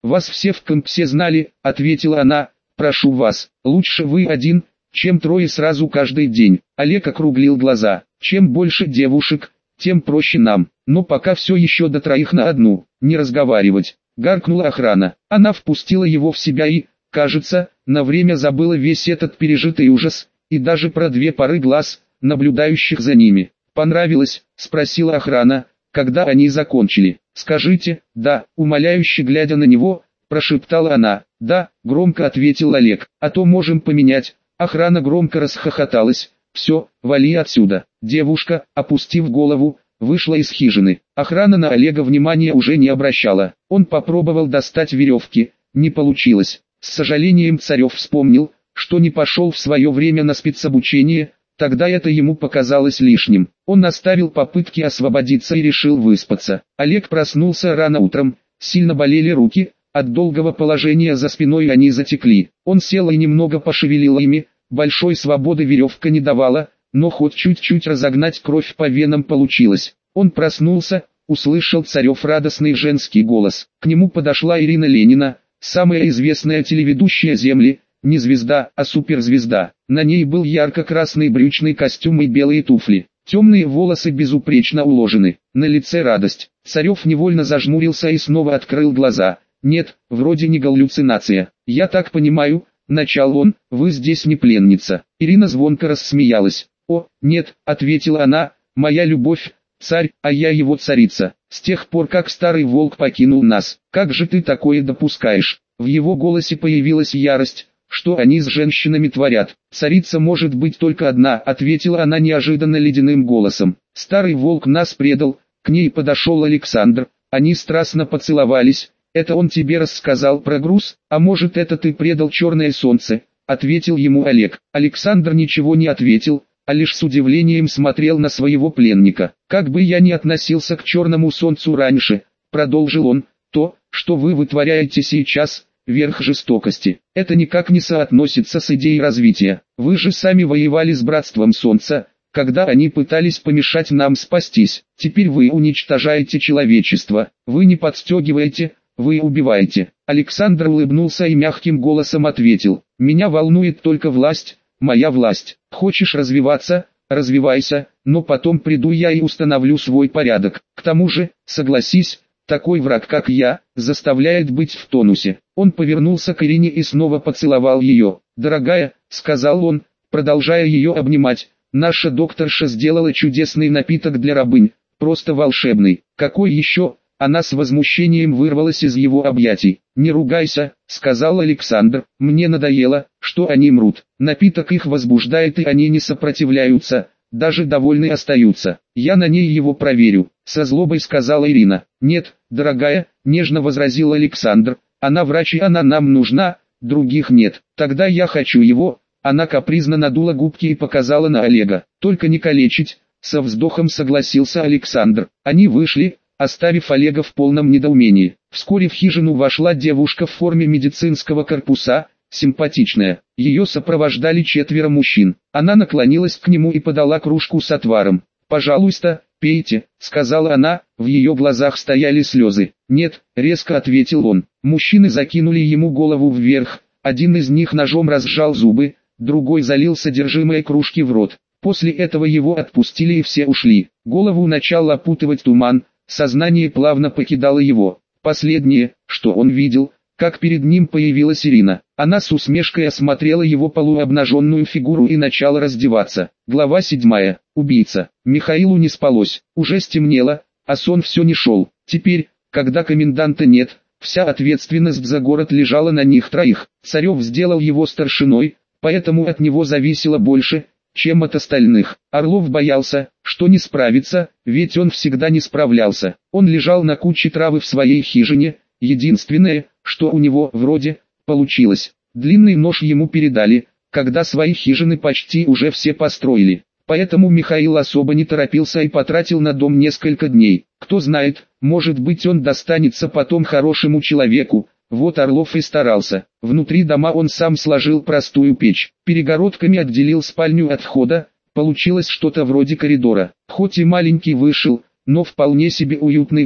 вас все в компсе знали, ответила она, прошу вас, лучше вы один, чем трое сразу каждый день. Олег округлил глаза, чем больше девушек, тем проще нам, но пока все еще до троих на одну, не разговаривать. Гаркнула охрана, она впустила его в себя и, кажется, на время забыла весь этот пережитый ужас, и даже про две пары глаз, наблюдающих за ними. «Понравилось?» – спросила охрана, когда они закончили. «Скажите, да», умоляюще глядя на него, прошептала она. «Да», громко ответил Олег, «а то можем поменять». Охрана громко расхохоталась. «Все, вали отсюда». Девушка, опустив голову, вышла из хижины. Охрана на Олега внимания уже не обращала. Он попробовал достать веревки, не получилось. С сожалением Царев вспомнил, что не пошел в свое время на спецобучение, тогда это ему показалось лишним. Он оставил попытки освободиться и решил выспаться. Олег проснулся рано утром, сильно болели руки, от долгого положения за спиной они затекли. Он сел и немного пошевелил ими, большой свободы веревка не давала, но хоть чуть-чуть разогнать кровь по венам получилось. Он проснулся, услышал Царев радостный женский голос. К нему подошла Ирина Ленина, самая известная телеведущая Земли, не звезда, а суперзвезда. На ней был ярко-красный брючный костюм и белые туфли. Темные волосы безупречно уложены. На лице радость. Царев невольно зажмурился и снова открыл глаза. «Нет, вроде не галлюцинация. Я так понимаю», — начал он, — «вы здесь не пленница». Ирина звонко рассмеялась. «О, нет», — ответила она, — «моя любовь, царь, а я его царица. С тех пор, как старый волк покинул нас, как же ты такое допускаешь?» В его голосе появилась ярость. «Что они с женщинами творят? Царица может быть только одна», — ответила она неожиданно ледяным голосом. «Старый волк нас предал». К ней подошел Александр, они страстно поцеловались. «Это он тебе рассказал про груз, а может это ты предал черное солнце?» — ответил ему Олег. Александр ничего не ответил, а лишь с удивлением смотрел на своего пленника. «Как бы я ни относился к черному солнцу раньше», — продолжил он, — «то, что вы вытворяете сейчас, верх жестокости. Это никак не соотносится с идеей развития. Вы же сами воевали с Братством Солнца, когда они пытались помешать нам спастись. Теперь вы уничтожаете человечество, вы не подстегиваете, вы убиваете». Александр улыбнулся и мягким голосом ответил: «Меня волнует только власть, моя власть. Хочешь развиваться, развивайся, но потом приду я и установлю свой порядок. К тому же, согласись, такой враг как я, заставляет быть в тонусе». Он повернулся к Ирине и снова поцеловал ее. «Дорогая», — сказал он, продолжая ее обнимать, — «наша докторша сделала чудесный напиток для рабынь, просто волшебный». «Какой еще?» Она с возмущением вырвалась из его объятий. «Не ругайся», — сказал Александр, — «мне надоело, что они мрут. Напиток их возбуждает и они не сопротивляются, даже довольны остаются. Я на ней его проверю», — со злобой сказала Ирина. «Нет, дорогая», — нежно возразил Александр, — «она врач и она нам нужна, других нет. Тогда я хочу его». Она капризно надула губки и показала на Олега. «Только не калечить», — со вздохом согласился Александр. Они вышли, оставив Олега в полном недоумении. Вскоре в хижину вошла девушка в форме медицинского корпуса, симпатичная. Ее сопровождали 4 мужчин. Она наклонилась к нему и подала кружку с отваром. «Пожалуйста, пейте», — сказала она, в ее глазах стояли слезы. «Нет», — резко ответил он. Мужчины закинули ему голову вверх, один из них ножом разжал зубы, другой залил содержимое кружки в рот. После этого его отпустили и все ушли. Голову начал опутывать туман, сознание плавно покидало его. Последнее, что он видел, как перед ним появилась Ирина. Она с усмешкой осмотрела его полуобнаженную фигуру и начала раздеваться. Глава 7. Убийца. Михаилу не спалось. Уже стемнело, а сон все не шел. Теперь, когда коменданта нет, вся ответственность за город лежала на них троих. Царев сделал его старшиной, поэтому от него зависело больше, чем от остальных. Орлов боялся, что не справится, ведь он всегда не справлялся. Он лежал на куче травы в своей хижине, единственное, что у него вроде получилось. Длинный нож ему передали, когда свои хижины почти уже все построили. Поэтому Михаил особо не торопился и потратил на дом несколько дней. Кто знает, может быть он достанется потом хорошему человеку. Вот Орлов и старался. Внутри дома он сам сложил простую печь. Перегородками отделил спальню от входа. Получилось что-то вроде коридора. Хоть и маленький вышел, но вполне себе уютный дом.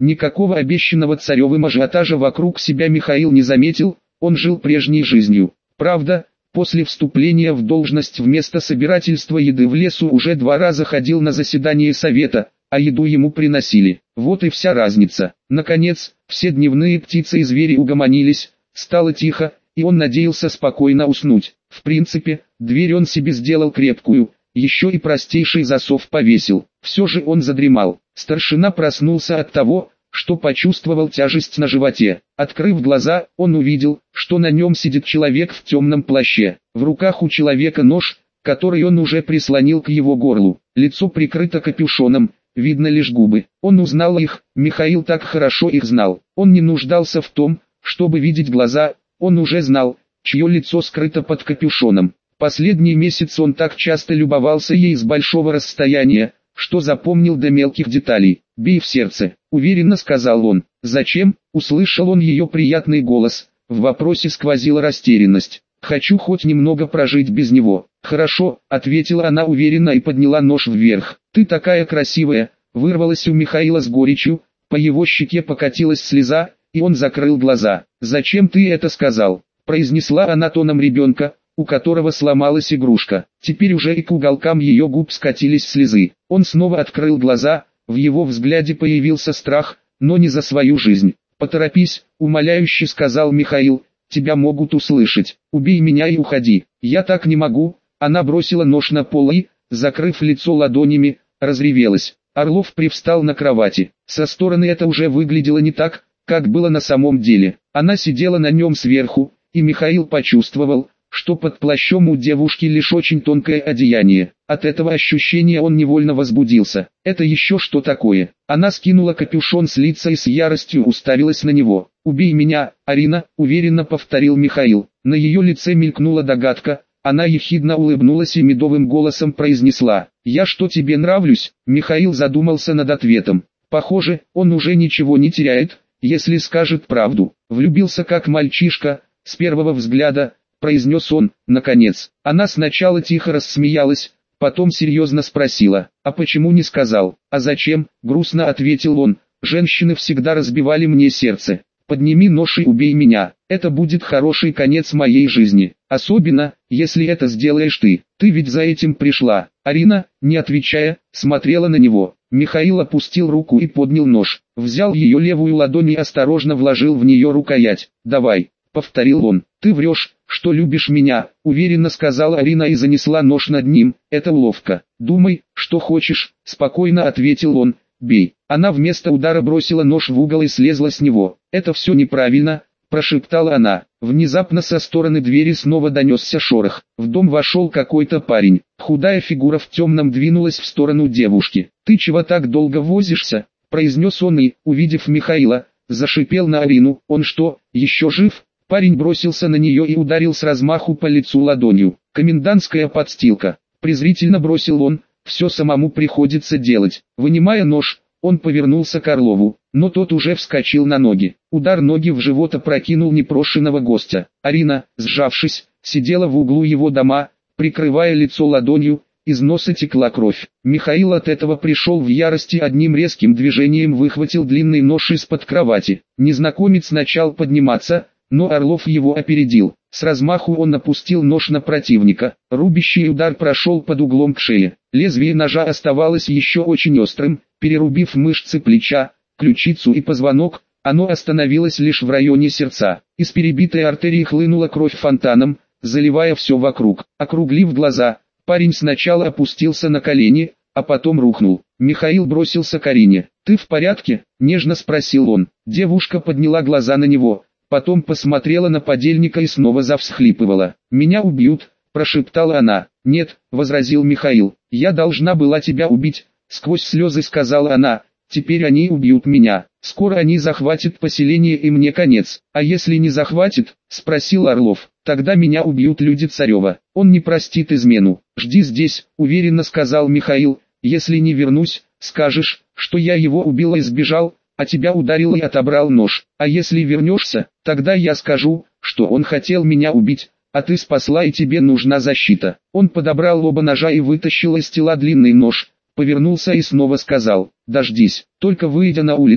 Никакого обещанного царевым ажиотажа вокруг себя Михаил не заметил, он жил прежней жизнью. Правда, после вступления в должность вместо собирательства еды в лесу уже 2 раза ходил на заседание совета, а еду ему приносили. Вот и вся разница. Наконец, все дневные птицы и звери угомонились, стало тихо, и он надеялся спокойно уснуть. В принципе, дверь он себе сделал крепкую, еще и простейший засов повесил. Все же он задремал. Старшина проснулся от того, что почувствовал тяжесть на животе. Открыв глаза, он увидел, что на нем сидит человек в темном плаще. В руках у человека нож, который он уже прислонил к его горлу. Лицо прикрыто капюшоном, видно лишь губы. Он узнал их, Михаил так хорошо их знал. Он не нуждался в том, чтобы видеть глаза, он уже знал, чье лицо скрыто под капюшоном. Последний месяц он так часто любовался ей с большого расстояния, что запомнил до мелких деталей. «Бей в сердце», — уверенно сказал он. «Зачем?» — услышал он ее приятный голос. В вопросе сквозила растерянность. «Хочу хоть немного прожить без него». «Хорошо», — ответила она уверенно и подняла нож вверх. «Ты такая красивая», — вырвалась у Михаила с горечью, по его щеке покатилась слеза, и он закрыл глаза. «Зачем ты это сказал?» — произнесла она тоном ребенка, у которого сломалась игрушка. Теперь уже и к уголкам ее губ скатились слезы. Он снова открыл глаза, в его взгляде появился страх, но не за свою жизнь. «Поторопись», — умоляюще сказал Михаил, — «тебя могут услышать. Убей меня и уходи». «Я так не могу». Она бросила нож на пол и, закрыв лицо ладонями, разревелась. Орлов привстал на кровати. Со стороны это уже выглядело не так, как было на самом деле. Она сидела на нем сверху, и Михаил почувствовал, что под плащом у девушки лишь очень тонкое одеяние. От этого ощущения он невольно возбудился. «Это еще что такое?» Она скинула капюшон с лица и с яростью уставилась на него. «Убей меня, Арина», — уверенно повторил Михаил. На ее лице мелькнула догадка, она ехидно улыбнулась и медовым голосом произнесла: «Я что, тебе нравлюсь?» Михаил задумался над ответом. Похоже, он уже ничего не теряет, если скажет правду. «Влюбился как мальчишка, с первого взгляда», — произнес он, наконец. Она сначала тихо рассмеялась, потом серьезно спросила: «А почему не сказал?» «А зачем?» — грустно ответил он. «Женщины всегда разбивали мне сердце. Подними нож и убей меня. Это будет хороший конец моей жизни. Особенно, если это сделаешь ты. Ты ведь за этим пришла». Арина, не отвечая, смотрела на него. Михаил опустил руку и поднял нож. Взял ее левую ладонь и осторожно вложил в нее рукоять. «Давай», — повторил он. «Ты врешь, что любишь меня», — уверенно сказала Арина и занесла нож над ним. «Это уловка». «Думай, что хочешь», — спокойно ответил он. «Бей». Она вместо удара бросила нож в угол и слезла с него. «Это все неправильно», — прошептала она. Внезапно со стороны двери снова донесся шорох. В дом вошел какой-то парень. Худая фигура в темном двинулась в сторону девушки. «Ты чего так долго возишься?» — произнес он и, увидев Михаила, зашипел на Арину. «Он что, еще жив?» Парень бросился на нее и ударил с размаху по лицу ладонью. «Комендантская подстилка», — презрительно бросил он, — «все самому приходится делать». Вынимая нож, он повернулся к Орлову, но тот уже вскочил на ноги. Удар ноги в живот опрокинул непрошенного гостя. Арина, сжавшись, сидела в углу его дома, прикрывая лицо ладонью, из носа текла кровь. Михаил от этого пришел в ярость и одним резким движением выхватил длинный нож из-под кровати. Незнакомец начал подниматься, но Орлов его опередил. С размаху он опустил нож на противника. Рубящий удар прошел под углом к шее. Лезвие ножа оставалось еще очень острым, перерубив мышцы плеча, ключицу и позвонок, оно остановилось лишь в районе сердца. Из перебитой артерии хлынула кровь фонтаном, заливая все вокруг. Округлив глаза, парень сначала опустился на колени, а потом рухнул. Михаил бросился к Арине. «Ты в порядке?» – нежно спросил он. Девушка подняла глаза на него, потом посмотрела на подельника и снова завсхлипывала. «Меня убьют», – прошептала она. «Нет», – возразил Михаил, – «я должна была тебя убить», – сквозь слезы сказала она. «Теперь они убьют меня. Скоро они захватят поселение и мне конец». «А если не захватят?» – спросил Орлов. «Тогда меня убьют люди Царева. Он не простит измену». «Жди здесь», – уверенно сказал Михаил. «Если не вернусь, скажешь, что я его убил и сбежал, а тебя ударил и отобрал нож. А если вернешься, тогда я скажу, что он хотел меня убить, а ты спасла и тебе нужна защита». Он подобрал оба ножа и вытащил из тела длинный нож, повернулся и снова сказал: «Дождись». Только выйдя на улицу,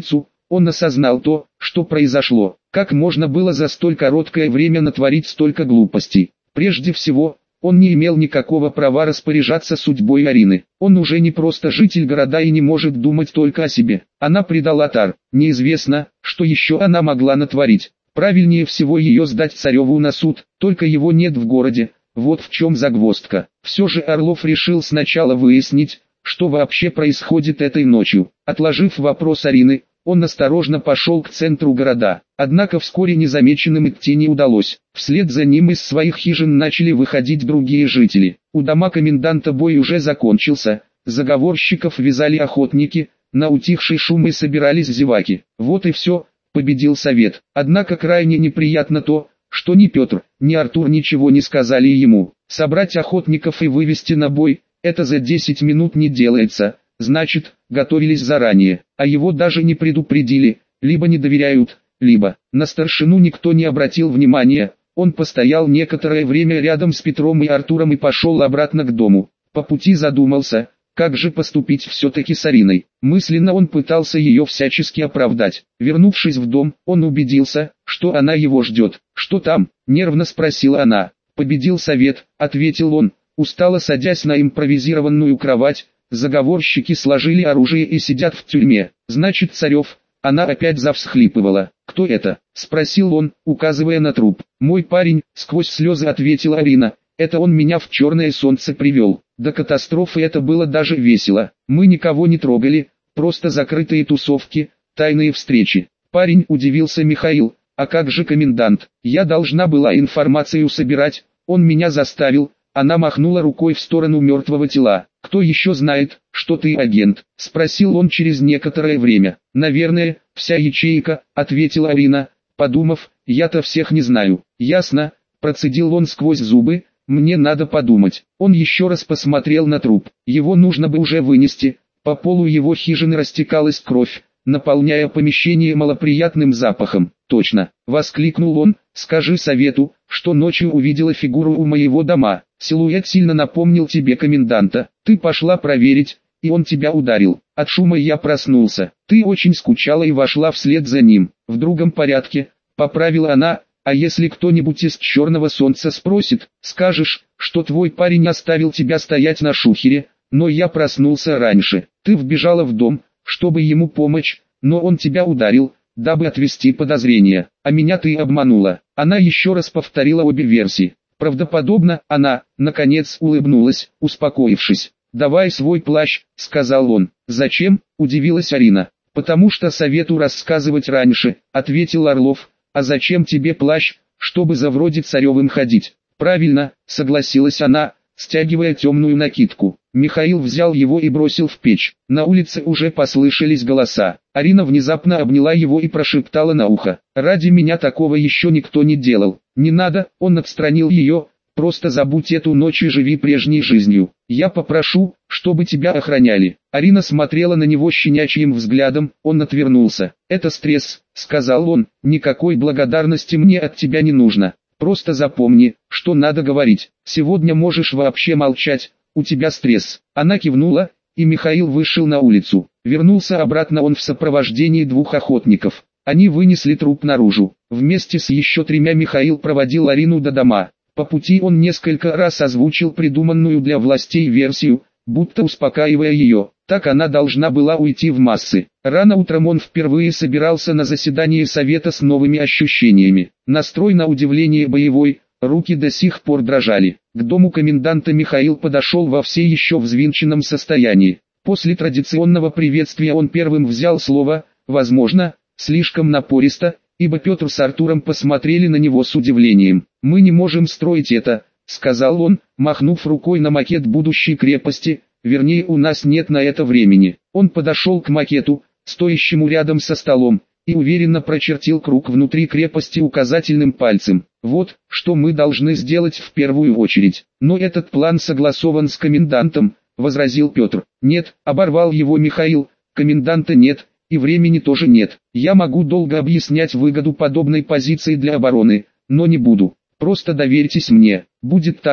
он осознал то, что произошло. Как можно было за столь короткое время натворить столько глупостей? Прежде всего, он не имел никакого права распоряжаться судьбой Арины. Он уже не просто житель города и не может думать только о себе. Она предала Тар. Неизвестно, что еще она могла натворить. Правильнее всего ее сдать цареву на суд, только его нет в городе. Вот в чем загвоздка. Все же Орлов решил сначала выяснить, что вообще происходит этой ночью. Отложив вопрос Арины, он осторожно пошел к центру города. Однако вскоре незамеченным идти не удалось. Вслед за ним из своих хижин начали выходить другие жители. У дома коменданта бой уже закончился. Заговорщиков вязали охотники, на утихший шум и собирались зеваки. Вот и все, победил совет. Однако крайне неприятно то, что ни Петр, ни Артур ничего не сказали ему. Собрать охотников и вывести на бой – это за 10 минут не делается, значит, готовились заранее, а его даже не предупредили, либо не доверяют, либо на старшину никто не обратил внимания. Он постоял некоторое время рядом с Петром и Артуром и пошел обратно к дому. По пути задумался, как же поступить все-таки с Ариной. Мысленно он пытался ее всячески оправдать. Вернувшись в дом, он убедился, что она его ждет. «Что там?» – нервно спросила она. «Победил совет», – ответил он, устало садясь на импровизированную кровать. «Заговорщики сложили оружие и сидят в тюрьме. Значит, Царев». Она опять завсхлипывала. «Кто это?» – спросил он, указывая на труп. «Мой парень», – сквозь слезы ответила Арина. «Это он меня в черное солнце привел. До катастрофы это было даже весело. Мы никого не трогали, просто закрытые тусовки, тайные встречи». «Парень», – удивился Михаил. «А как же комендант? Я должна была информацию собирать, он меня заставил». Она махнула рукой в сторону мертвого тела. «Кто еще знает, что ты агент?» – спросил он через некоторое время. «Наверное, вся ячейка», – ответила Арина, подумав. «Я-то всех не знаю». «Ясно», – процедил он сквозь зубы. «Мне надо подумать». Он еще раз посмотрел на труп. Его нужно бы уже вынести. По полу его хижины растекалась кровь, наполняя помещение малоприятным запахом. «Точно!» – воскликнул он. «Скажи совету, что ночью увидела фигуру у моего дома. Силуэт сильно напомнил тебе коменданта. Ты пошла проверить, и он тебя ударил. От шума я проснулся. Ты очень скучала и вошла вслед за ним. В другом порядке», – поправила она. «А если кто-нибудь из черного солнца спросит, скажешь, что твой парень оставил тебя стоять на шухере, но я проснулся раньше. Ты вбежала в дом, чтобы ему помочь, но он тебя ударил, дабы отвести подозрения, а меня ты обманула». Она еще раз повторила обе версии. Правдоподобно, она, наконец, улыбнулась, успокоившись. «Давай свой плащ», — сказал он. «Зачем?» — удивилась Арина. «Потому что совету рассказывать раньше», — ответил Орлов. «А зачем тебе плащ, чтобы за вроде Царевым ходить?» «Правильно», — согласилась она, стягивая темную накидку. Михаил взял его и бросил в печь. На улице уже послышались голоса. Арина внезапно обняла его и прошептала на ухо: «Ради меня такого еще никто не делал». «Не надо», — он отстранил ее, «просто забудь эту ночь и живи прежней жизнью. Я попрошу, чтобы тебя охраняли». Арина смотрела на него щенячьим взглядом, он отвернулся. «Это стресс», — сказал он, «никакой благодарности мне от тебя не нужно. Просто запомни, что надо говорить. Сегодня можешь вообще молчать, у тебя стресс». Она кивнула, и Михаил вышел на улицу. Вернулся обратно он в сопровождении двух охотников. Они вынесли труп наружу. Вместе с еще 3 Михаил проводил Арину до дома. По пути он несколько раз озвучил придуманную для властей версию, будто успокаивая ее. Так она должна была уйти в массы. Рано утром он впервые собирался на заседание совета с новыми ощущениями. Настрой на удивление боевой, руки до сих пор дрожали. К дому коменданта Михаил подошел во все еще взвинченном состоянии. После традиционного приветствия он первым взял слово, возможно, слишком напористо, ибо Петр с Артуром посмотрели на него с удивлением. «Мы не можем строить это», — сказал он, махнув рукой на макет будущей крепости. «Вернее, у нас нет на это времени». Он подошел к макету, стоящему рядом со столом, и уверенно прочертил круг внутри крепости указательным пальцем. «Вот, что мы должны сделать в первую очередь. Но этот план согласован с комендантом», — возразил Петр. «Нет», — оборвал его Михаил, — «коменданта нет, и времени тоже нет. Я могу долго объяснять выгоду подобной позиции для обороны, но не буду. Просто доверьтесь мне. Будет так,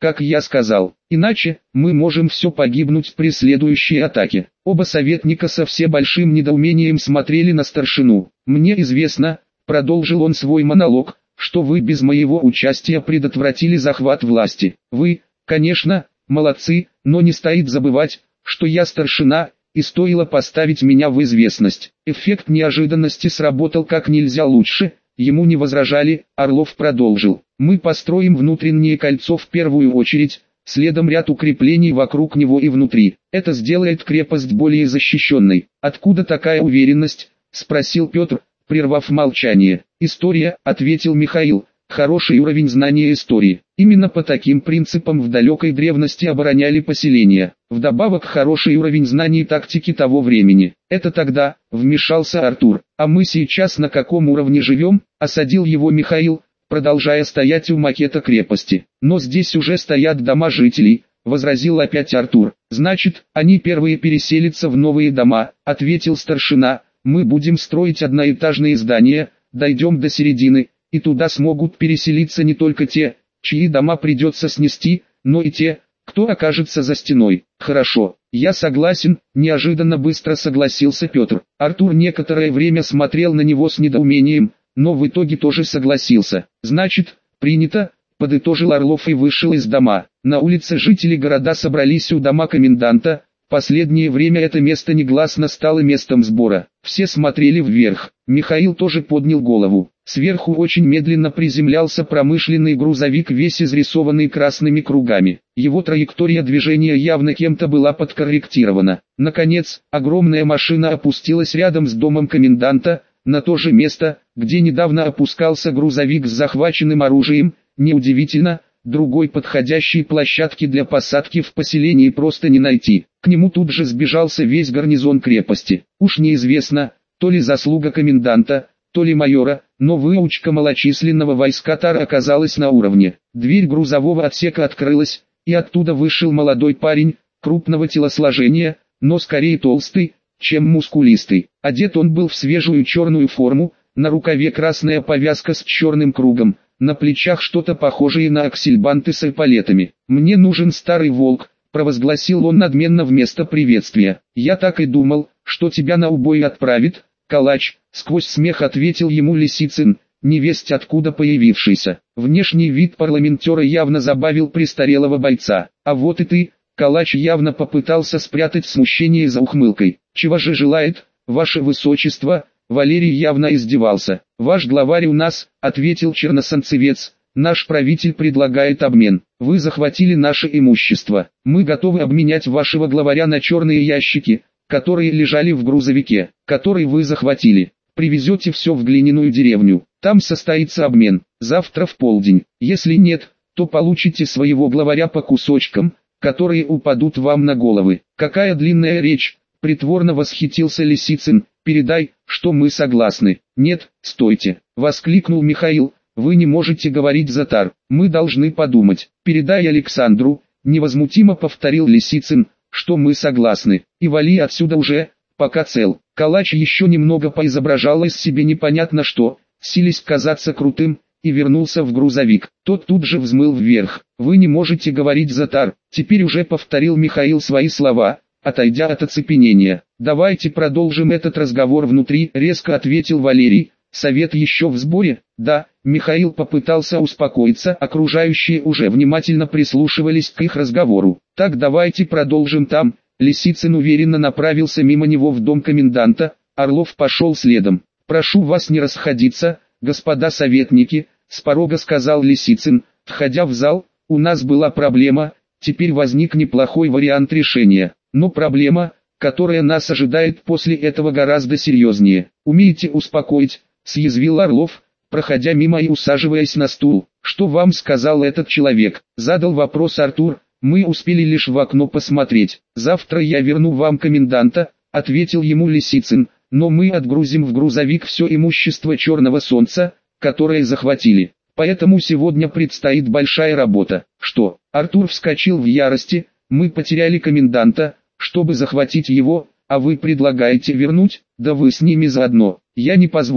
как я сказал. Иначе, мы можем все погибнуть при следующей атаке. Оба советника со все большим недоумением смотрели на старшину. Мне известно, продолжил он свой монолог, что вы без моего участия предотвратили захват власти. Вы, конечно, молодцы, но не стоит забывать, что я старшина, и стоило поставить меня в известность. Эффект неожиданности сработал как нельзя лучше, ему не возражали. Орлов продолжил. Мы построим внутреннее кольцо в первую очередь, следом ряд укреплений вокруг него и внутри. Это сделает крепость более защищенной. Откуда такая уверенность? Спросил Петр, прервав молчание. История, ответил Михаил. Хороший уровень знания истории. Именно по таким принципам в далекой древности обороняли поселения. Вдобавок хороший уровень знаний тактики того времени. Это тогда, вмешался Артур. А мы сейчас на каком уровне живем? Осадил его Михаил, продолжая стоять у макета крепости. Но здесь уже стоят дома жителей, возразил опять Артур. Значит, они первые переселятся в новые дома, ответил старшина. Мы будем строить одноэтажные здания, дойдем до середины, и туда смогут переселиться не только те, чьи дома придется снести, но и те, кто окажется за стеной. Хорошо, я согласен, неожиданно быстро согласился Петр. Артур некоторое время смотрел на него с недоумением, но в итоге тоже согласился. Значит, принято, подытожил Орлов и вышел из дома. На улице жители города собрались у дома коменданта. Последнее время это место негласно стало местом сбора. Все смотрели вверх. Михаил тоже поднял голову. Сверху очень медленно приземлялся промышленный грузовик, весь изрисованный красными кругами. Его траектория движения явно кем-то была подкорректирована. Наконец, огромная машина опустилась рядом с домом коменданта, на то же место, где недавно опускался грузовик с захваченным оружием. Неудивительно, другой подходящей площадки для посадки в поселении просто не найти. К нему тут же сбежался весь гарнизон крепости. Уж неизвестно, то ли заслуга коменданта, то ли майора, но выучка малочисленного войска Тара оказалась на уровне. Дверь грузового отсека открылась, и оттуда вышел молодой парень, крупного телосложения, но скорее толстый, чем мускулистый. Одет он был в свежую черную форму, на рукаве красная повязка с черным кругом, на плечах что-то похожее на аксельбанты с эполетами. «Мне нужен старый волк», — провозгласил он надменно вместо приветствия. «Я так и думал, что тебя на убой отправит, калач», — сквозь смех ответил ему Лисицын, невесть откуда появившийся. Внешний вид парламентера явно забавил престарелого бойца. «А вот и ты», — калач явно попытался спрятать смущение за ухмылкой. «Чего же желает, ваше высочество?» Валерий явно издевался. «Ваш главарь у нас», — ответил черносонцевец. «Наш правитель предлагает обмен. Вы захватили наше имущество. Мы готовы обменять вашего главаря на черные ящики, которые лежали в грузовике, который вы захватили. Привезете все в глиняную деревню. Там состоится обмен. Завтра в полдень. Если нет, то получите своего главаря по кусочкам, которые упадут вам на головы». «Какая длинная речь!» — притворно восхитился Лисицын. «Передай, что мы согласны». «Нет, стойте!» — воскликнул Михаил. «Вы не можете говорить за Тар. Мы должны подумать. Передай Александру», — невозмутимо повторил Лисицын, «что мы согласны. И вали отсюда уже, пока цел». Калач еще немного поизображал из себя непонятно что, силясь казаться крутым, и вернулся в грузовик. Тот тут же взмыл вверх. «Вы не можете говорить за Тар», — теперь уже повторил Михаил свои слова, отойдя от оцепенения. «Давайте продолжим этот разговор внутри», — резко ответил Валерий. «Совет еще в сборе?» «Да». Михаил попытался успокоиться, окружающие уже внимательно прислушивались к их разговору. «Так давайте продолжим там». Лисицын уверенно направился мимо него в дом коменданта, Орлов пошел следом. «Прошу вас не расходиться, господа советники», — с порога сказал Лисицын, входя в зал. «У нас была проблема, теперь возник неплохой вариант решения. Но проблема, которая нас ожидает после этого, гораздо серьезнее. Умеете успокоить?» — съязвил Орлов, проходя мимо и усаживаясь на стул. «Что вам сказал этот человек?» — задал вопрос Артур. «Мы успели лишь в окно посмотреть. Завтра я верну вам коменданта», — ответил ему Лисицын, «но мы отгрузим в грузовик все имущество Черного Солнца, которое захватили. Поэтому сегодня предстоит большая работа». «Что?» — Артур вскочил в ярости. «Мы потеряли коменданта, чтобы захватить его, а вы предлагаете вернуть? Да вы с ними заодно. Я не позволю».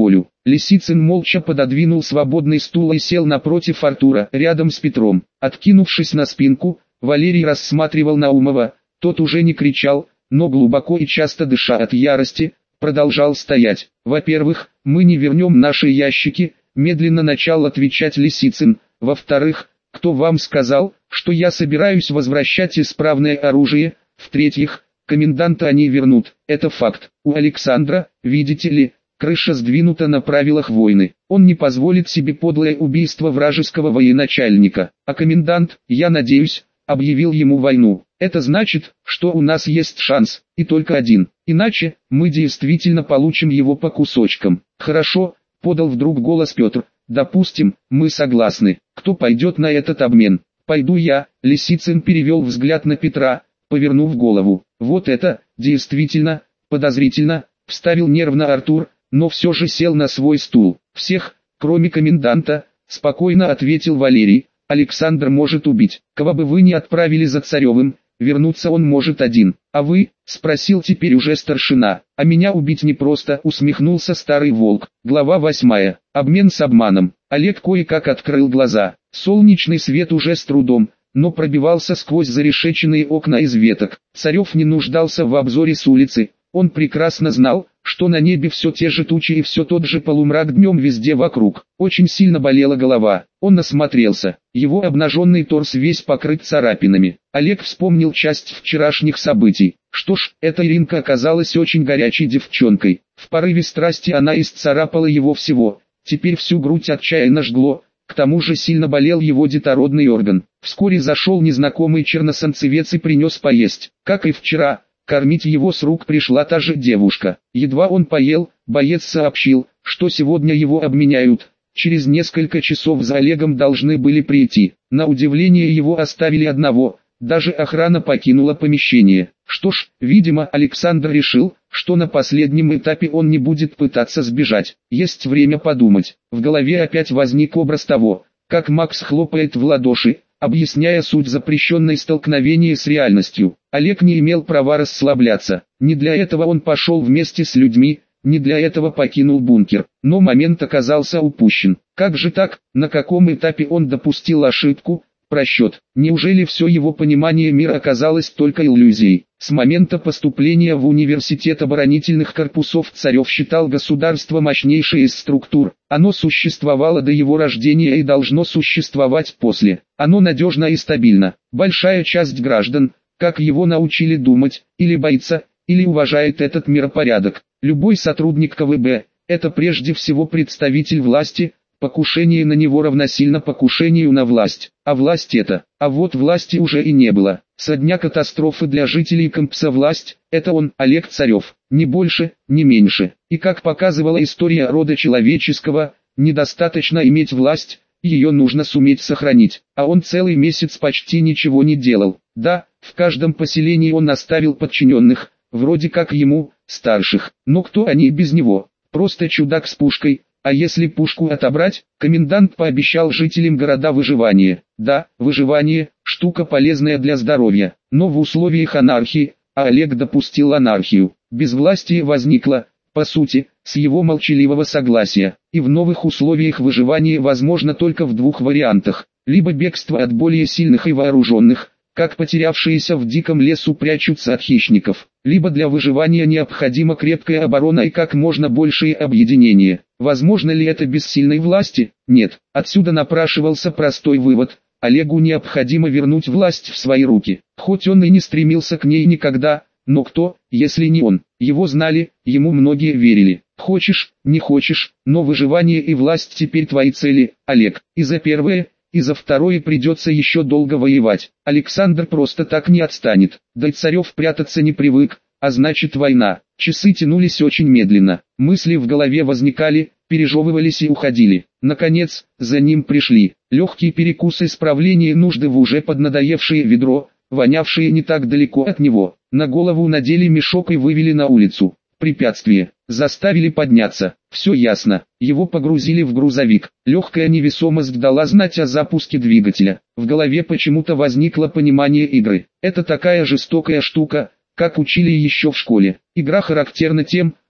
Лисицын молча пододвинул свободный стул и сел напротив Артура, рядом с Петром. Откинувшись на спинку, Валерий рассматривал Наумова, тот уже не кричал, но глубоко и часто дыша от ярости, продолжал стоять. «Во-первых, мы не вернем наши ящики», медленно начал отвечать Лисицын. «Во-вторых, кто вам сказал, что я собираюсь возвращать исправное оружие? В-третьих, коменданта они вернут, это факт. У Александра, видите ли, крыша сдвинута на правилах войны. Он не позволит себе подлое убийство вражеского военачальника. А комендант, я надеюсь, объявил ему войну. Это значит, что у нас есть шанс, и только один. Иначе, мы действительно получим его по кусочкам». «Хорошо», — подал вдруг голос Петр. «Допустим, мы согласны. Кто пойдет на этот обмен?» «Пойду я», — Лисицын перевел взгляд на Петра, повернув голову. «Вот это, действительно, подозрительно», — вставил нервно Артур, но все же сел на свой стул. «Всех, кроме коменданта», — спокойно ответил Валерий. «Александр может убить. Кого бы вы ни отправили за Царевым, вернуться он может один. А вы?» — спросил теперь уже старшина. «А меня убить непросто», — усмехнулся старый волк. Глава 8. Обмен с обманом. Олег кое-как открыл глаза. Солнечный свет уже с трудом, но пробивался сквозь зарешеченные окна из веток. Царев не нуждался в обзоре с улицы. Он прекрасно знал, что на небе все те же тучи и все тот же полумрак днем везде вокруг. Очень сильно болела голова. Он осмотрелся. Его обнаженный торс весь покрыт царапинами. Олег вспомнил часть вчерашних событий. Что ж, эта Иринка оказалась очень горячей девчонкой. В порыве страсти она исцарапала его всего. Теперь всю грудь отчаянно жгло. К тому же сильно болел его детородный орган. Вскоре зашел незнакомый черносанцевец и принес поесть. Как и вчера, кормить его с рук пришла та же девушка. Едва он поел, боец сообщил, что сегодня его обменяют. Через несколько часов за Олегом должны были прийти. На удивление его оставили одного, даже охрана покинула помещение. Что ж, видимо, Александр решил, что на последнем этапе он не будет пытаться сбежать. Есть время подумать. В голове опять возник образ того, как Макс хлопает в ладоши, объясняя суть запрещенной столкновения с реальностью. Олег не имел права расслабляться. Не для этого он пошел вместе с людьми, не для этого покинул бункер. Но момент оказался упущен. Как же так, на каком этапе он допустил ошибку, просчет? Неужели все его понимание мира оказалось только иллюзией? С момента поступления в университет оборонительных корпусов Царев считал государство мощнейшей из структур. Оно существовало до его рождения и должно существовать после. Оно надежно и стабильно. Большая часть граждан, как его научили думать, или боится, или уважает этот миропорядок. Любой сотрудник КВБ – это прежде всего представитель власти. Покушение на него равносильно покушению на власть. А власть это, а вот власти уже и не было. Со дня катастрофы для жителей Компса власть – это он, Олег Царев, не больше, не меньше. И как показывала история рода человеческого, недостаточно иметь власть, ее нужно суметь сохранить. А он целый месяц почти ничего не делал. Да, в каждом поселении он оставил подчиненных, вроде как ему, старших. Но кто они без него? Просто чудак с пушкой. А если пушку отобрать, комендант пообещал жителям города выживание. Да, выживание – штука полезная для здоровья, но в условиях анархии, а Олег допустил анархию. Безвластие возникло, по сути, с его молчаливого согласия. И в новых условиях выживание возможно только в двух вариантах. Либо бегство от более сильных и вооруженных, как потерявшиеся в диком лесу прячутся от хищников. Либо для выживания необходима крепкая оборона и как можно большее объединение. Возможно ли это без сильной власти? Нет. Отсюда напрашивался простой вывод. Олегу необходимо вернуть власть в свои руки. Хоть он и не стремился к ней никогда, но кто, если не он? Его знали, ему многие верили. Хочешь, не хочешь, но выживание и власть теперь твои цели, Олег. И за первое, и за второе придется еще долго воевать. Александр просто так не отстанет. Да и Царев прятаться не привык, а значит война. Часы тянулись очень медленно. Мысли в голове возникали, пережевывались и уходили. Наконец, за ним пришли. Легкий перекус исправления нужды в уже поднадоевшее ведро, вонявшее не так далеко от него. На голову надели мешок и вывели на улицу. Препятствие. Заставили подняться. Все ясно. Его погрузили в грузовик. Легкая невесомость дала знать о запуске двигателя. В голове почему-то возникло понимание игры. Это такая жестокая штука, как учили еще в школе. Игра характерна тем,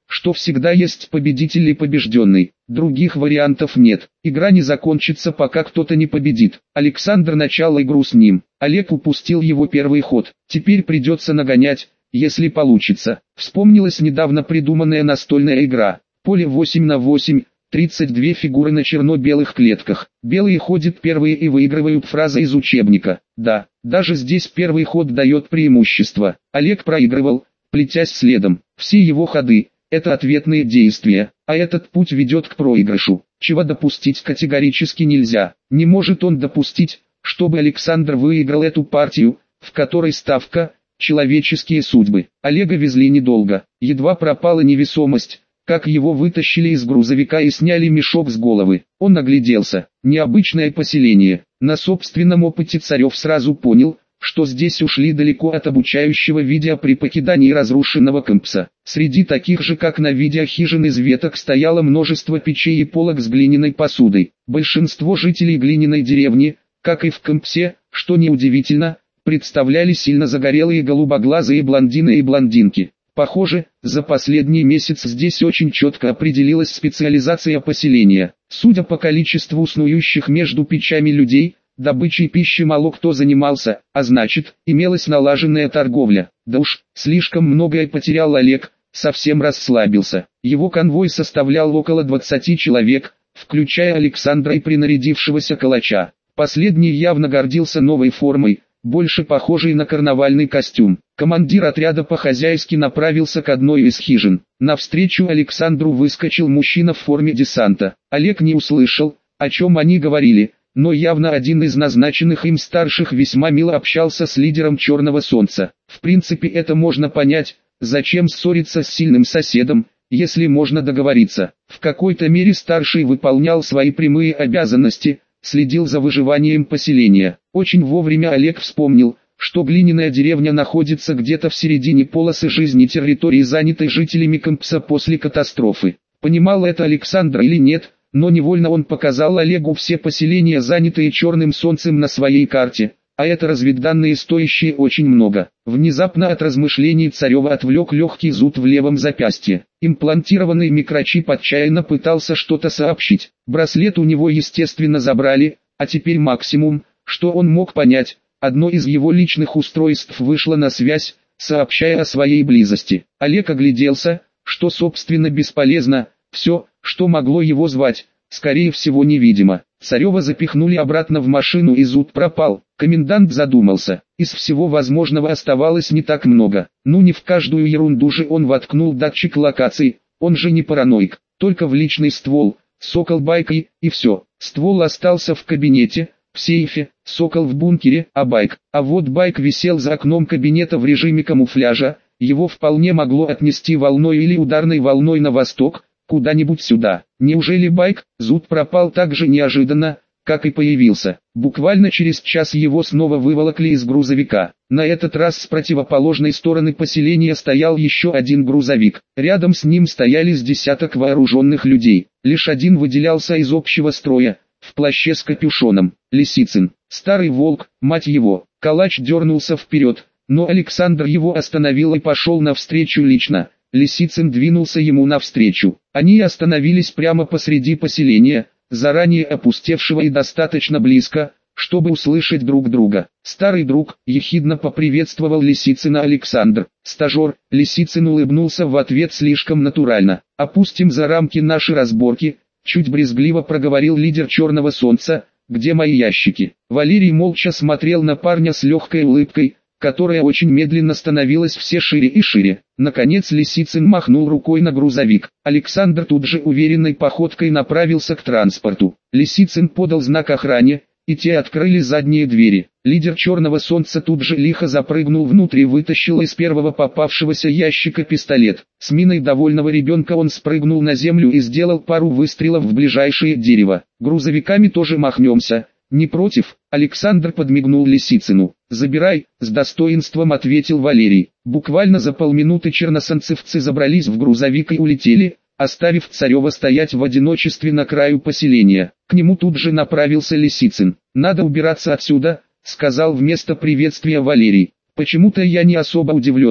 что всегда есть победитель и побежденный. Других вариантов нет. Игра не закончится, пока кто-то не победит. Александр начал игру с ним. Олег упустил его первый ход. Теперь придется нагонять, если получится. Вспомнилась недавно придуманная настольная игра. Поле 8 на 8, 32 фигуры на черно-белых клетках. Белые ходят первые и выигрывают, фраза из учебника. Да, даже здесь первый ход дает преимущество. Олег проигрывал, плетясь следом. Все его ходы – это ответные действия, а этот путь ведет к проигрышу, чего допустить категорически нельзя. Не может он допустить, чтобы Александр выиграл эту партию, в которой ставка – человеческие судьбы. Олега везли недолго, едва пропала невесомость, как его вытащили из грузовика и сняли мешок с головы. Он огляделся. Необычное поселение. На собственном опыте Царев сразу понял, что здесь ушли далеко от обучающего видео при покидании разрушенного кампуса. Среди таких же, как на видео, хижин из веток стояло множество печей и полок с глиняной посудой. Большинство жителей глиняной деревни, как и в кампусе, что неудивительно, представляли сильно загорелые голубоглазые блондины и блондинки. Похоже, за последний месяц здесь очень четко определилась специализация поселения. Судя по количеству снующих между печами людей, добычей пищи мало кто занимался, а значит, имелась налаженная торговля. Да уж, слишком многое потерял Олег, совсем расслабился. Его конвой составлял около 20 человек, включая Александра и принарядившегося калача. Последний явно гордился новой формой, больше похожий на карнавальный костюм. Командир отряда по-хозяйски направился к одной из хижин. Навстречу Александру выскочил мужчина в форме десанта. Олег не услышал, о чем они говорили, но явно один из назначенных им старших весьма мило общался с лидером Черного Солнца. В принципе, это можно понять, зачем ссориться с сильным соседом, если можно договориться. В какой-то мере старший выполнял свои прямые обязанности, следил за выживанием поселения. Очень вовремя Олег вспомнил, что глиняная деревня находится где-то в середине полосы жизни территории, занятой жителями кампуса после катастрофы. Понимал это Александр или нет, но невольно он показал Олегу все поселения, занятые Черным Солнцем на своей карте, а это разведданные, стоящие очень много. Внезапно от размышлений Царева отвлек легкий зуд в левом запястье. Имплантированный микрочип отчаянно пытался что-то сообщить. Браслет у него естественно забрали, а теперь максимум, что он мог понять, одно из его личных устройств вышло на связь, сообщая о своей близости. Олег огляделся, что собственно бесполезно, все, что могло его звать, скорее всего невидимо. Царева запихнули обратно в машину и зуд пропал. Комендант задумался. Из всего возможного оставалось не так много. Ну не в каждую ерунду же он воткнул датчик локации, он же не параноик. Только в личный ствол, Сокол байкой, и все. Ствол остался в кабинете, в сейфе, Сокол в бункере, а вот байк висел за окном кабинета в режиме камуфляжа, его вполне могло отнести волной или ударной волной на восток, куда-нибудь сюда. Неужели байк? Зуд пропал так же неожиданно, как и появился. Буквально через час его снова выволокли из грузовика. На этот раз с противоположной стороны поселения стоял еще один грузовик. Рядом с ним стояли с десяток вооруженных людей. Лишь один выделялся из общего строя, в плаще с капюшоном. Лисицын. Старый волк, мать его. Калач дернулся вперед, но Александр его остановил и пошел навстречу лично. Лисицын двинулся ему навстречу. Они остановились прямо посреди поселения, заранее опустевшего и достаточно близко, чтобы услышать друг друга. Старый друг ехидно поприветствовал Лисицына Александр. Стажер. Лисицын улыбнулся в ответ слишком натурально. «Опустим за рамки наши разборки», чуть брезгливо проговорил лидер Черного Солнца. «Где мои ящики?» Валерий молча смотрел на парня с легкой улыбкой, которая очень медленно становилась все шире и шире. Наконец Лисицын махнул рукой на грузовик. Александр тут же уверенной походкой направился к транспорту. Лисицын подал знак охране, и те открыли задние двери. Лидер Черного Солнца тут же лихо запрыгнул внутрь и вытащил из первого попавшегося ящика пистолет. С миной довольного ребенка он спрыгнул на землю и сделал пару выстрелов в ближайшее дерево. «Грузовиками тоже махнемся. Не против?» Александр подмигнул Лисицыну. «Забирай», — с достоинством ответил Валерий. Буквально за полминуты черносолнцевцы забрались в грузовик и улетели, оставив Царева стоять в одиночестве на краю поселения. К нему тут же направился Лисицын. «Надо убираться отсюда», — сказал вместо приветствия Валерий. «Почему-то я не особо удивлен», —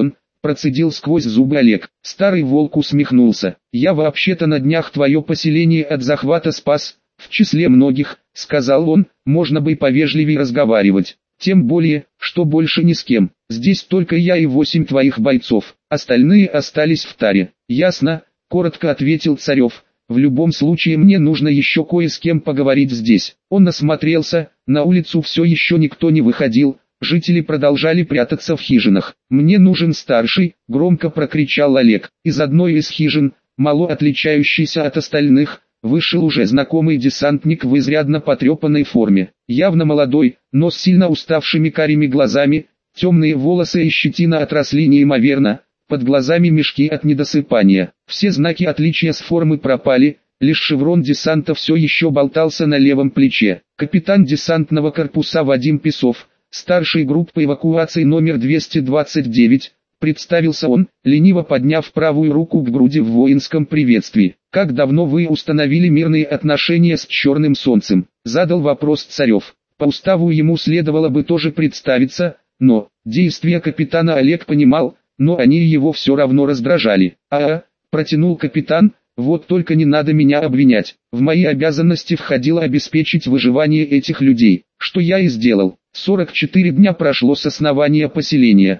процедил сквозь зубы Олег. Старый волк усмехнулся. «Я вообще-то на днях твое поселение от захвата спас, в числе многих», — сказал он, — «можно бы и повежливее разговаривать. Тем более, что больше ни с кем. Здесь только я и 8 твоих бойцов, остальные остались в таре». «Ясно», — коротко ответил Царев. «В любом случае мне нужно еще кое с кем поговорить здесь». Он осмотрелся, на улицу все еще никто не выходил, жители продолжали прятаться в хижинах. «Мне нужен старший», — громко прокричал Олег. Из одной из хижин, мало отличающейся от остальных, вышел уже знакомый десантник в изрядно потрепанной форме. Явно молодой, но с сильно уставшими карими глазами, темные волосы и щетина отросли неимоверно, под глазами мешки от недосыпания. Все знаки отличия с формы пропали, лишь шеврон десанта все еще болтался на левом плече. Капитан десантного корпуса Вадим Песов, старший группы эвакуации номер 229, представился он, лениво подняв правую руку к груди в воинском приветствии. «Как давно вы установили мирные отношения с Черным Солнцем?» — задал вопрос Царев. По уставу ему следовало бы тоже представиться, но действия капитана Олег понимал, но они его все равно раздражали. Протянул капитан, — «вот только не надо меня обвинять. В мои обязанности входило обеспечить выживание этих людей, что я и сделал. 44 дня прошло с основания поселения,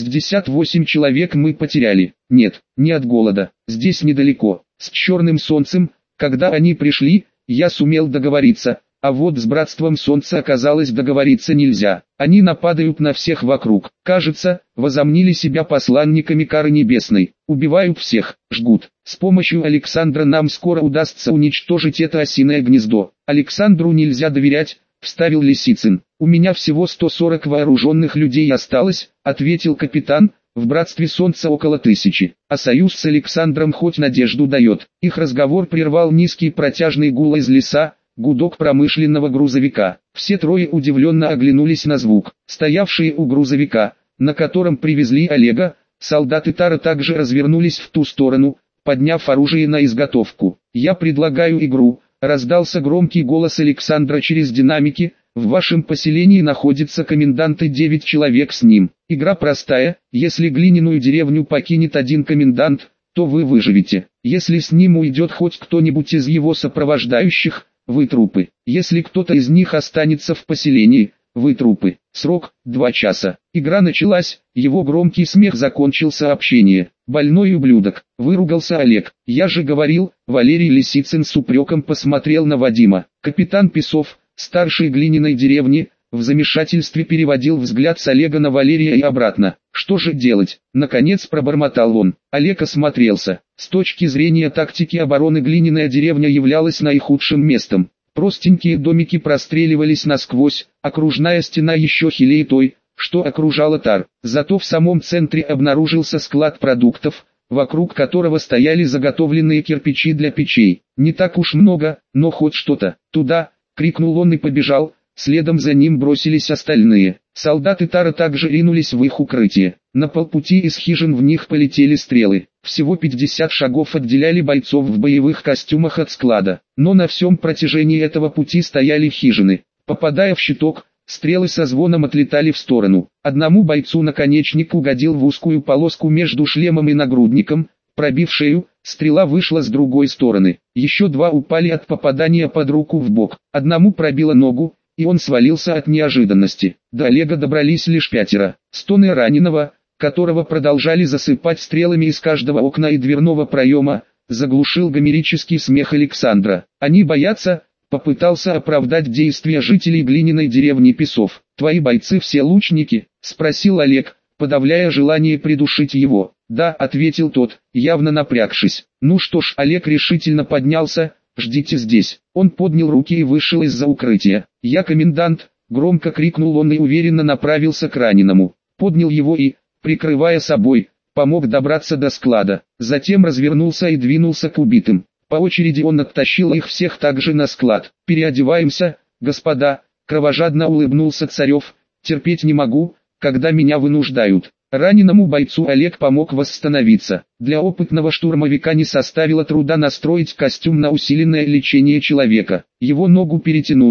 68 человек мы потеряли. Нет, не от голода, здесь недалеко. С Черным Солнцем, когда они пришли, я сумел договориться, а вот с Братством Солнца оказалось договориться нельзя. Они нападают на всех вокруг. Кажется, возомнили себя посланниками кары небесной. Убивают всех, жгут. С помощью Александра нам скоро удастся уничтожить это осиное гнездо. Александру нельзя доверять», — вставил Лисицын. «У меня всего 140 вооруженных людей осталось», — ответил капитан. «В Братстве Солнца около 1000, а союз с Александром хоть надежду дает». Их разговор прервал низкий протяжный гул из леса, гудок промышленного грузовика. Все трое удивленно оглянулись на звук. Стоявшие у грузовика, на котором привезли Олега, солдаты Тара также развернулись в ту сторону, подняв оружие на изготовку. «Я предлагаю игру», — раздался громкий голос Александра через динамики. «В вашем поселении находится комендант и 9 человек с ним. Игра простая, если глиняную деревню покинет один комендант, то вы выживете. Если с ним уйдет хоть кто-нибудь из его сопровождающих, вы трупы. Если кто-то из них останется в поселении, вы трупы. Срок – 2 часа». Игра началась, его громкий смех закончил сообщение. «Больной ублюдок», – выругался Олег. «Я же говорил», – Валерий Лисицын с упреком посмотрел на Вадима. Капитан Песов, старший глиняной деревни, в замешательстве переводил взгляд с Олега на Валерия и обратно. «Что же делать?» – наконец пробормотал он. Олег осмотрелся. С точки зрения тактики обороны глиняная деревня являлась наихудшим местом. Простенькие домики простреливались насквозь, окружная стена еще хилее той, что окружала Тар. Зато в самом центре обнаружился склад продуктов, вокруг которого стояли заготовленные кирпичи для печей. «Не так уж много, но хоть что-то. Туда!» — крикнул он и побежал. Следом за ним бросились остальные. Солдаты Тара также ринулись в их укрытие. На полпути из хижин в них полетели стрелы. Всего 50 шагов отделяли бойцов в боевых костюмах от склада. Но на всем протяжении этого пути стояли хижины. Попадая в щиток, стрелы со звоном отлетали в сторону. Одному бойцу наконечник угодил в узкую полоску между шлемом и нагрудником, пробив шею, стрела вышла с другой стороны. Еще 2 упали от попадания под руку в бок. Одному пробило ногу, и он свалился от неожиданности. До Олега добрались лишь 5. Стоны раненого, которого продолжали засыпать стрелами из каждого окна и дверного проема, заглушил гомерический смех Александра. «Они боятся», — попытался оправдать действия жителей глиняной деревни Песов. «Твои бойцы все лучники?» — спросил Олег, подавляя желание придушить его. «Да», — ответил тот, явно напрягшись. «Ну что ж», — Олег решительно поднялся, — «ждите здесь». Он поднял руки и вышел из-за укрытия. «Я комендант», — громко крикнул он и уверенно направился к раненому. Поднял его и, прикрывая собой, помог добраться до склада. Затем развернулся и двинулся к убитым. По очереди он оттащил их всех также на склад. «Переодеваемся, господа», — кровожадно улыбнулся Царев. «Терпеть не могу, когда меня вынуждают». Раненому бойцу Олег помог восстановиться. Для опытного штурмовика не составило труда настроить костюм на усиленное лечение человека. Его ногу перетянуло,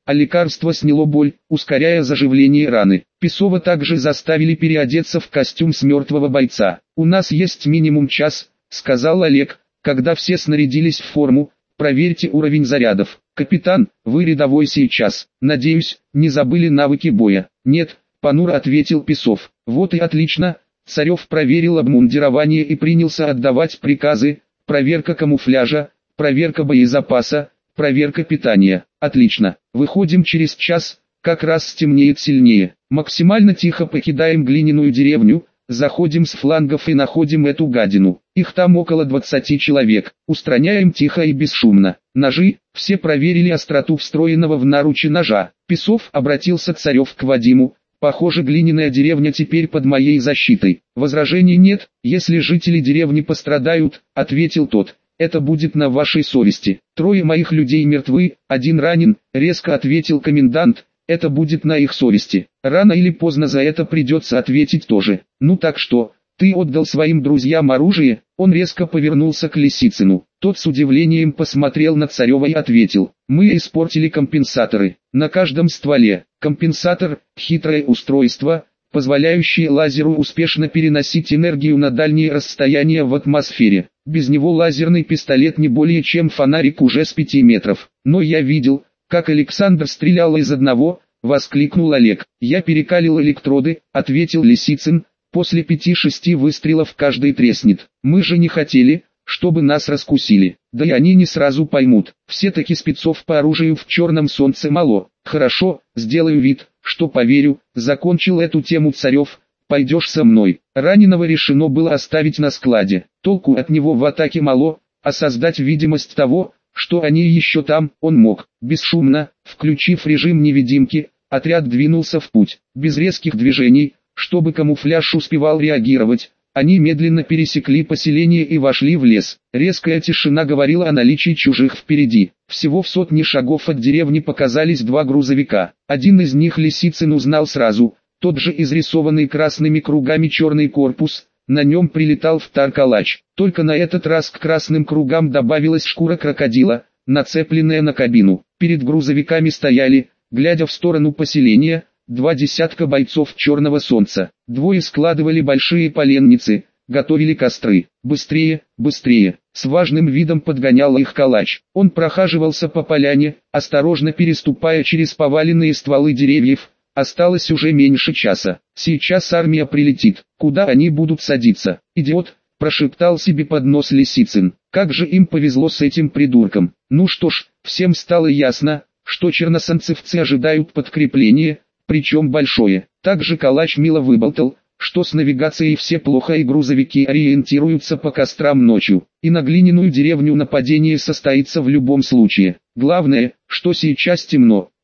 а лекарство сняло боль, ускоряя заживление раны. Песова также заставили переодеться в костюм с мертвого бойца. «У нас есть минимум час», — сказал Олег, когда все снарядились в форму. «Проверьте уровень зарядов. Капитан, вы рядовой сейчас. Надеюсь, не забыли навыки боя?» «Нет», — понуро ответил Песов. «Вот и отлично». Царев проверил обмундирование и принялся отдавать приказы. «Проверка камуфляжа, проверка боезапаса, проверка питания. Отлично. Выходим через час, как раз стемнеет сильнее. Максимально тихо покидаем глиняную деревню, заходим с флангов и находим эту гадину. Их там около 20 человек. Устраняем тихо и бесшумно. Ножи, все проверили остроту встроенного в наручи ножа». Песов обратился Царев к Вадиму. «Похоже, глиняная деревня теперь под моей защитой». «Возражений нет, если жители деревни пострадают», — ответил тот. «Это будет на вашей совести. 3 моих людей мертвы, 1 ранен», — резко ответил комендант. «Это будет на их совести. Рано или поздно за это придется ответить тоже. Ну так что, ты отдал своим друзьям оружие?» Он резко повернулся к Лисицыну. Тот с удивлением посмотрел на Царева и ответил: «Мы испортили компенсаторы. На каждом стволе. Компенсатор – хитрое устройство, позволяющее лазеру успешно переносить энергию на дальние расстояния в атмосфере. Без него лазерный пистолет не более чем фонарик уже с 5 метров. Но я видел, как Александр стрелял из одного», — воскликнул Олег. «Я перекалил электроды», — ответил Лисицын. «После 5-6 выстрелов каждый треснет. Мы же не хотели, чтобы нас раскусили. Да и они не сразу поймут. Все-таки спецов по оружию в черном солнце мало». «Хорошо, сделаю вид, что поверю», — закончил эту тему Царев. «Пойдешь со мной». Раненого решено было оставить на складе. Толку от него в атаке мало, а создать видимость того, что они еще там, он мог. Бесшумно, включив режим невидимки, отряд двинулся в путь. Без резких движений, чтобы камуфляж успевал реагировать, они медленно пересекли поселение и вошли в лес. Резкая тишина говорила о наличии чужих впереди. Всего в 100 шагов от деревни показались 2 грузовика. Один из них Лисицын узнал сразу, тот же изрисованный красными кругами черный корпус. На нем прилетал втар-калач. Только на этот раз к красным кругам добавилась шкура крокодила, нацепленная на кабину. Перед грузовиками стояли, глядя в сторону поселения, 2 десятка бойцов черного солнца. 2 складывали большие поленницы, готовили костры. «Быстрее, быстрее!» С важным видом подгонял их калач. Он прохаживался по поляне, осторожно переступая через поваленные стволы деревьев. Осталось уже меньше часа. Сейчас армия прилетит. Куда они будут садиться? «Идиот!» – прошептал себе под нос Лисицын. Как же им повезло с этим придурком. Ну что ж, всем стало ясно, что черносанцевцы ожидают подкрепления, причем большое. Также калач мило выболтал, что с навигацией все плохо и грузовики ориентируются по кострам ночью, и на глиняную деревню нападение состоится в любом случае. Главное, что сейчас темно.